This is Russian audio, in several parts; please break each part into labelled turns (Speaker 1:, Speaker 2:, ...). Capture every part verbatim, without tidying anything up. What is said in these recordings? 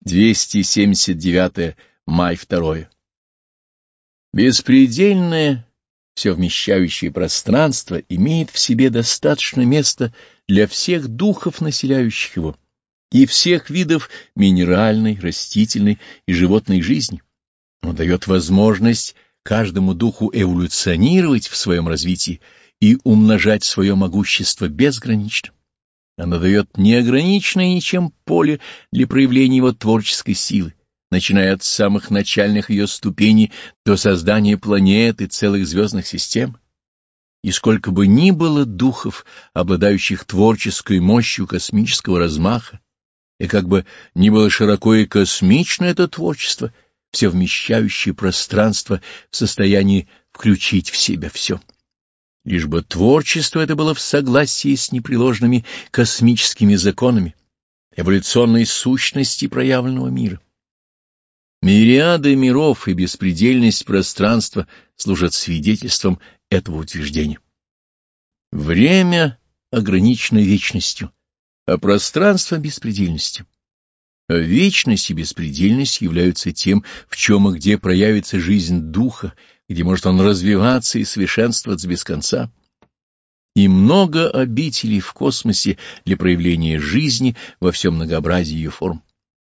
Speaker 1: двести семьдесят девятое. Май второе. Беспредельное, все вмещающее пространство имеет в себе достаточно места для всех духов, населяющих его, и всех видов минеральной, растительной и животной жизни. Он дает возможность каждому духу эволюционировать в своем развитии и умножать свое могущество безгранично. Оно дает неограниченное ничем поле для проявления его творческой силы, начиная от самых начальных ее ступеней до создания планет и целых звездных систем. И сколько бы ни было духов, обладающих творческой мощью космического размаха, и как бы ни было широко и космично это творчество, все вмещающее пространство в состоянии включить в себя все. Лишь бы творчество это было в согласии с непреложными космическими законами, эволюционной сущности проявленного мира. Мириады миров и беспредельность пространства служат свидетельством этого утверждения. Время ограничено вечностью, а пространство — беспредельностью. А вечность и беспредельность являются тем, в чем и где проявится жизнь духа, где может он развиваться и совершенствоваться без конца. И много обителей в космосе для проявления жизни во всем многообразии ее форм.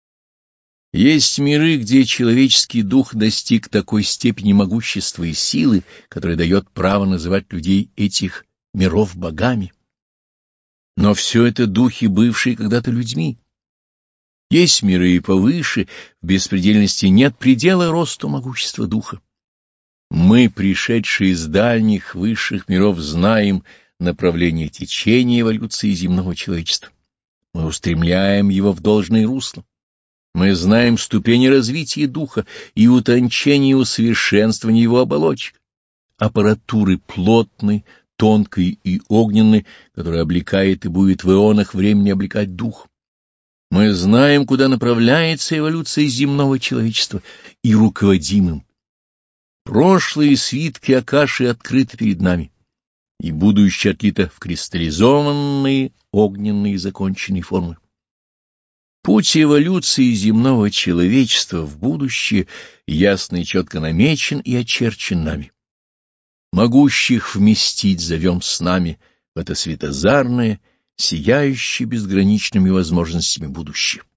Speaker 1: Есть миры, где человеческий дух достиг такой степени могущества и силы, которая дает право называть людей этих миров богами. Но все это духи, бывшие когда-то людьми. Есть миры и повыше, в беспредельности нет предела росту могущества духа. Мы, пришедшие из дальних высших миров, знаем направление течения эволюции земного человечества. Мы устремляем его в должное русло. Мы знаем ступени развития духа и утончения и усовершенствования его оболочек, аппаратуры плотной, тонкой и огненной, которая облекает и будет в ионах времени облекать дух. Мы знаем, куда направляется эволюция земного человечества, и руководим им. Прошлые свитки Акаши открыты перед нами, и будущее отлито в кристаллизованные, огненные, законченные формы. Путь эволюции земного человечества в будущее ясно и четко намечен и очерчен нами. Могущих вместить зовем с нами в это светозарное, сияющее безграничными возможностями будущее.